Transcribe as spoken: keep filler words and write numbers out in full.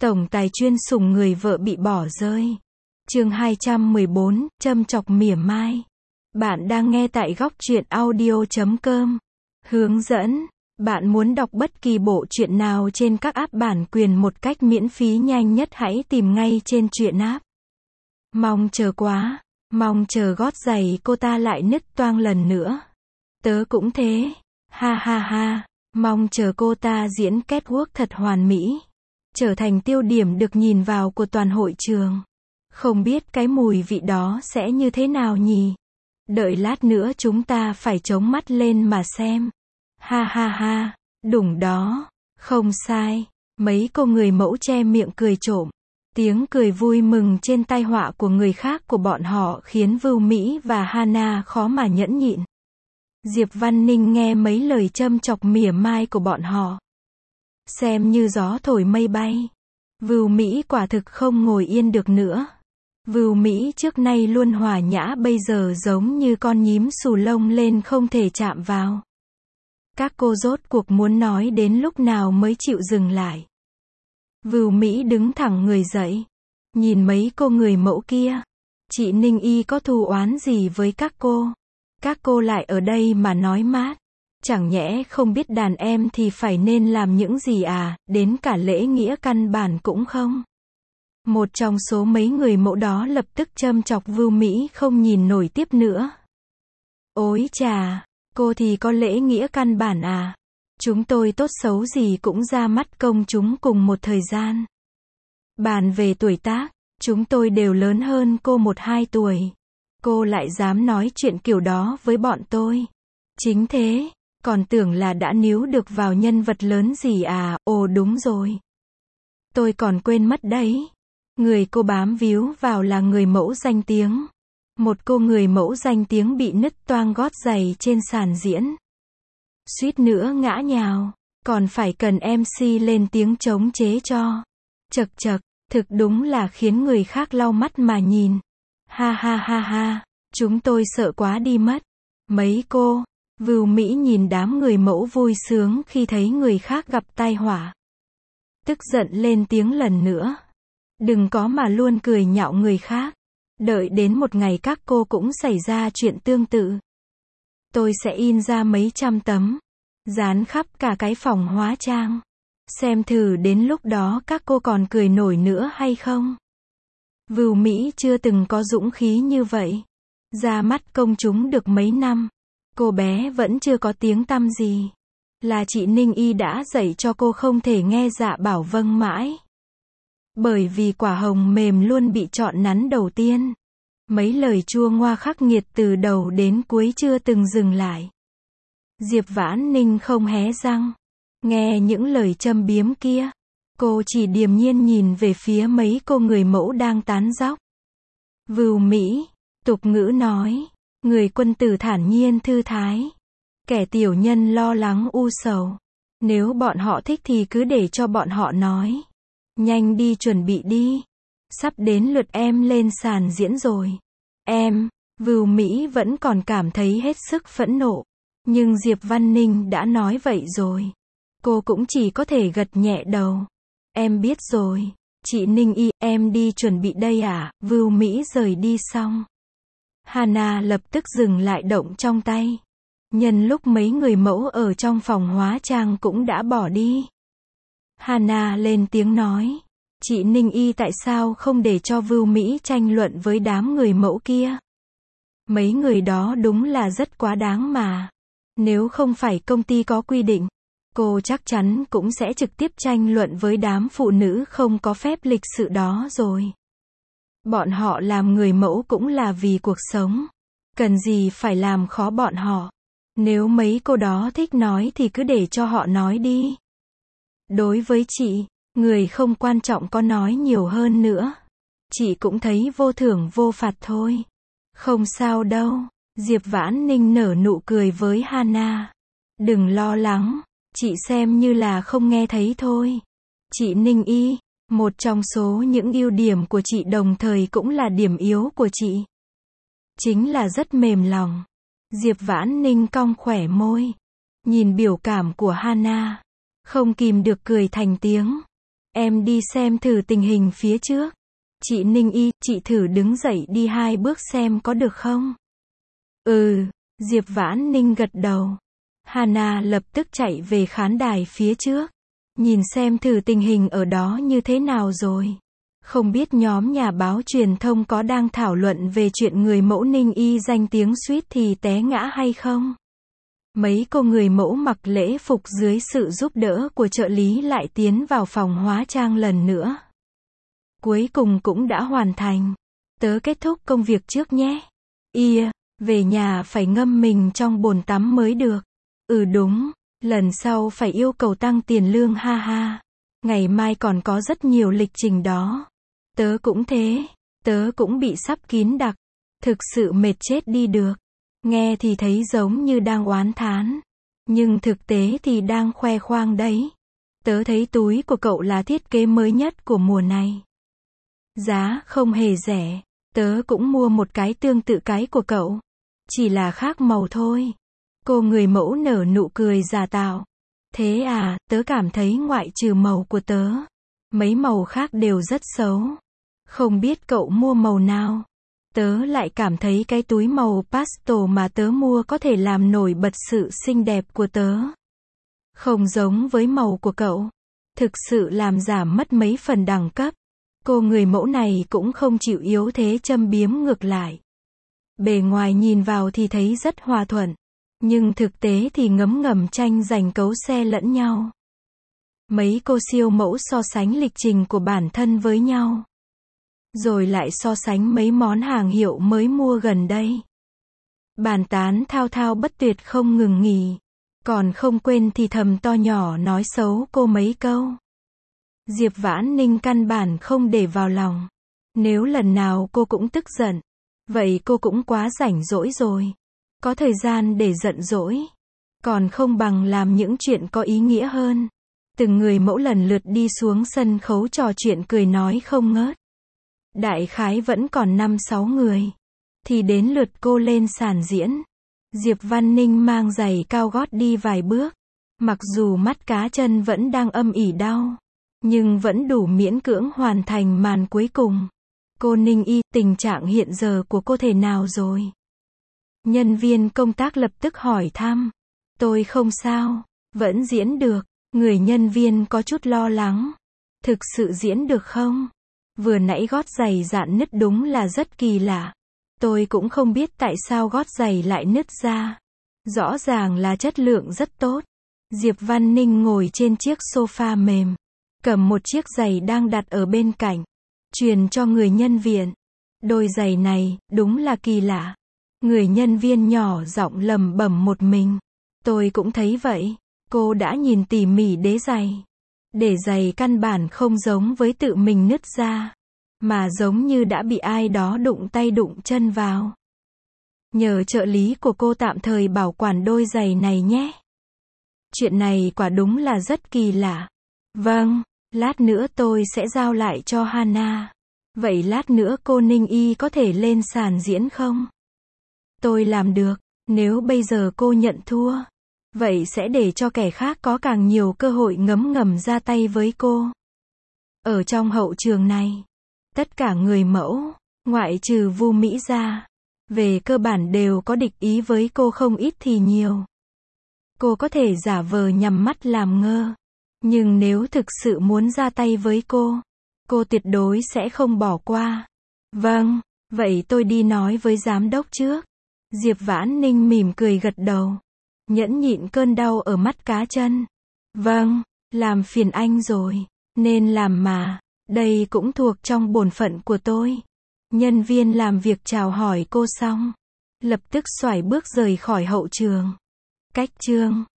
Tổng tài chuyên sủng người vợ bị bỏ rơi. Chương hai trăm mười bốn, châm chọc mỉa mai. Bạn đang nghe tại góc truyện audio chấm com. Hướng dẫn. Bạn muốn đọc bất kỳ bộ truyện nào trên các app bản quyền một cách miễn phí nhanh nhất hãy tìm ngay trên truyện app. Mong chờ quá. Mong chờ gót giày cô ta lại nứt toang lần nữa. Tớ cũng thế. Ha ha ha. Mong chờ cô ta diễn catwalk thật hoàn mỹ. Trở thành tiêu điểm được nhìn vào của toàn hội trường. Không biết cái mùi vị đó sẽ như thế nào nhỉ? Đợi lát nữa chúng ta phải chống mắt lên mà xem. Ha ha ha, đúng đó, không sai. Mấy cô người mẫu che miệng cười trộm. Tiếng cười vui mừng trên tai họa của người khác của bọn họ khiến Vưu Mỹ và Hana khó mà nhẫn nhịn. Diệp Văn Ninh nghe mấy lời châm chọc mỉa mai của bọn họ. Xem như gió thổi mây bay. Vưu Mỹ quả thực không ngồi yên được nữa. Vưu Mỹ trước nay luôn hòa nhã bây giờ giống như con nhím xù lông lên không thể chạm vào. Các cô rốt cuộc muốn nói đến lúc nào mới chịu dừng lại. Vưu Mỹ đứng thẳng người dậy. Nhìn mấy cô người mẫu kia. Chị Ninh Y có thù oán gì với các cô? Các cô lại ở đây mà nói mát. Chẳng nhẽ không biết đàn em thì phải nên làm những gì à, đến cả lễ nghĩa căn bản cũng không. Một trong số mấy người mẫu đó lập tức châm chọc Vưu Mỹ không nhìn nổi tiếp nữa. Ôi chà, cô thì có lễ nghĩa căn bản à? Chúng tôi tốt xấu gì cũng ra mắt công chúng cùng một thời gian. Bàn về tuổi tác, chúng tôi đều lớn hơn cô một hai tuổi. Cô lại dám nói chuyện kiểu đó với bọn tôi. Chính thế, còn tưởng là đã níu được vào nhân vật lớn gì à, ồ đúng rồi. Tôi còn quên mất đấy. Người cô bám víu vào là người mẫu danh tiếng. Một cô người mẫu danh tiếng bị nứt toang gót giày trên sàn diễn. Suýt nữa ngã nhào, còn phải cần em xê lên tiếng chống chế cho. Chật chật, thực đúng là khiến người khác lau mắt mà nhìn. Ha ha ha ha, chúng tôi sợ quá đi mất. Mấy cô, Vưu Mỹ nhìn đám người mẫu vui sướng khi thấy người khác gặp tai họa. Tức giận lên tiếng lần nữa. Đừng có mà luôn cười nhạo người khác. Đợi đến một ngày các cô cũng xảy ra chuyện tương tự. Tôi sẽ in ra mấy trăm tấm. Dán khắp cả cái phòng hóa trang. Xem thử đến lúc đó các cô còn cười nổi nữa hay không. Vưu Mỹ chưa từng có dũng khí như vậy. Ra mắt công chúng được mấy năm. Cô bé vẫn chưa có tiếng tăm gì. Là chị Ninh Y đã dạy cho cô không thể nghe dạ bảo vâng mãi. Bởi vì quả hồng mềm luôn bị chọn nắn đầu tiên. Mấy lời chua ngoa khắc nghiệt từ đầu đến cuối chưa từng dừng lại. Diệp Vãn Ninh không hé răng. Nghe những lời châm biếm kia. Cô chỉ điềm nhiên nhìn về phía mấy cô người mẫu đang tán dóc. Vưu Mỹ, tục ngữ nói. Người quân tử thản nhiên thư thái. Kẻ tiểu nhân lo lắng u sầu. Nếu bọn họ thích thì cứ để cho bọn họ nói. Nhanh đi chuẩn bị đi. Sắp đến lượt em lên sàn diễn rồi. Em, Vưu Mỹ vẫn còn cảm thấy hết sức phẫn nộ. Nhưng Diệp Văn Ninh đã nói vậy rồi. Cô cũng chỉ có thể gật nhẹ đầu. Em biết rồi. Chị Ninh Y, em đi chuẩn bị đây à? Vưu Mỹ rời đi xong. Hana lập tức dừng lại động trong tay. Nhân lúc mấy người mẫu ở trong phòng hóa trang cũng đã bỏ đi. Hana lên tiếng nói. Chị Ninh Y tại sao không để cho Vưu Mỹ tranh luận với đám người mẫu kia? Mấy người đó đúng là rất quá đáng mà. Nếu không phải công ty có quy định, cô chắc chắn cũng sẽ trực tiếp tranh luận với đám phụ nữ không có phép lịch sự đó rồi. Bọn họ làm người mẫu cũng là vì cuộc sống. Cần gì phải làm khó bọn họ. Nếu mấy cô đó thích nói thì cứ để cho họ nói đi. Đối với chị, người không quan trọng có nói nhiều hơn nữa. Chị cũng thấy vô thưởng vô phạt thôi. Không sao đâu. Diệp Vãn Ninh nở nụ cười với Hana. Đừng lo lắng. Chị xem như là không nghe thấy thôi. Chị Ninh Y, một trong số những ưu điểm của chị đồng thời cũng là điểm yếu của chị. Chính là rất mềm lòng. Diệp Vãn Ninh cong khỏe môi. Nhìn biểu cảm của Hana. Không kìm được cười thành tiếng. Em đi xem thử tình hình phía trước. Chị Ninh Y, chị thử đứng dậy đi hai bước xem có được không? Ừ, Diệp Vãn Ninh gật đầu. Hana lập tức chạy về khán đài phía trước. Nhìn xem thử tình hình ở đó như thế nào rồi. Không biết nhóm nhà báo truyền thông có đang thảo luận về chuyện người mẫu Ninh Y danh tiếng suýt thì té ngã hay không? Mấy cô người mẫu mặc lễ phục dưới sự giúp đỡ của trợ lý lại tiến vào phòng hóa trang lần nữa. Cuối cùng cũng đã hoàn thành. Tớ kết thúc công việc trước nhé. Ia, về nhà phải ngâm mình trong bồn tắm mới được. Ừ đúng, lần sau phải yêu cầu tăng tiền lương ha ha. Ngày mai còn có rất nhiều lịch trình đó. Tớ cũng thế, tớ cũng bị sắp kín đặc. Thực sự mệt chết đi được. Nghe thì thấy giống như đang oán thán. Nhưng thực tế thì đang khoe khoang đấy. Tớ thấy túi của cậu là thiết kế mới nhất của mùa này. Giá không hề rẻ. Tớ cũng mua một cái tương tự cái của cậu. Chỉ là khác màu thôi. Cô người mẫu nở nụ cười giả tạo. Thế à, tớ cảm thấy ngoại trừ màu của tớ, mấy màu khác đều rất xấu. Không biết cậu mua màu nào? Tớ lại cảm thấy cái túi màu pastel mà tớ mua có thể làm nổi bật sự xinh đẹp của tớ. Không giống với màu của cậu. Thực sự làm giảm mất mấy phần đẳng cấp. Cô người mẫu này cũng không chịu yếu thế châm biếm ngược lại. Bề ngoài nhìn vào thì thấy rất hòa thuận. Nhưng thực tế thì ngấm ngầm tranh giành cấu xe lẫn nhau. Mấy cô siêu mẫu so sánh lịch trình của bản thân với nhau. Rồi lại so sánh mấy món hàng hiệu mới mua gần đây. Bàn tán thao thao bất tuyệt không ngừng nghỉ. Còn không quên thì thầm to nhỏ nói xấu cô mấy câu. Diệp Vãn Ninh căn bản không để vào lòng. Nếu lần nào cô cũng tức giận, vậy cô cũng quá rảnh rỗi rồi. Có thời gian để giận dỗi. Còn không bằng làm những chuyện có ý nghĩa hơn. Từng người mẫu lần lượt đi xuống sân khấu trò chuyện cười nói không ngớt. Đại khái vẫn còn năm sáu người. Thì đến lượt cô lên sàn diễn. Diệp Văn Ninh mang giày cao gót đi vài bước. Mặc dù mắt cá chân vẫn đang âm ỉ đau. Nhưng vẫn đủ miễn cưỡng hoàn thành màn cuối cùng. Cô Ninh Y, tình trạng hiện giờ của cô thế nào rồi? Nhân viên công tác lập tức hỏi thăm. Tôi không sao, vẫn diễn được. Người nhân viên có chút lo lắng. Thực sự diễn được không? Vừa nãy gót giày dạn nứt đúng là rất kỳ lạ. Tôi cũng không biết tại sao gót giày lại nứt ra. Rõ ràng là chất lượng rất tốt. Diệp Văn Ninh ngồi trên chiếc sofa mềm. Cầm một chiếc giày đang đặt ở bên cạnh. Truyền cho người nhân viên. Đôi giày này, đúng là kỳ lạ. Người nhân viên nhỏ giọng lẩm bẩm một mình. Tôi cũng thấy vậy. Cô đã nhìn tỉ mỉ đế giày. Để giày căn bản không giống với tự mình nứt ra. Mà giống như đã bị ai đó đụng tay đụng chân vào. Nhờ trợ lý của cô tạm thời bảo quản đôi giày này nhé. Chuyện này quả đúng là rất kỳ lạ. Vâng, lát nữa tôi sẽ giao lại cho Hana. Vậy lát nữa cô Ninh Y có thể lên sàn diễn không? Tôi làm được. Nếu bây giờ cô nhận thua, vậy sẽ để cho kẻ khác có càng nhiều cơ hội ngấm ngầm ra tay với cô. Ở trong hậu trường này, tất cả người mẫu, ngoại trừ Vu Mỹ ra, về cơ bản đều có địch ý với cô không ít thì nhiều. Cô có thể giả vờ nhắm mắt làm ngơ. Nhưng nếu thực sự muốn ra tay với cô, cô tuyệt đối sẽ không bỏ qua. Vâng, vậy tôi đi nói với giám đốc trước. Diệp Vãn Ninh mỉm cười gật đầu. Nhẫn nhịn cơn đau ở mắt cá chân. Vâng, làm phiền anh rồi. Nên làm mà. Đây cũng thuộc trong bổn phận của tôi. Nhân viên làm việc chào hỏi cô xong. Lập tức xoải bước rời khỏi hậu trường. Cách chương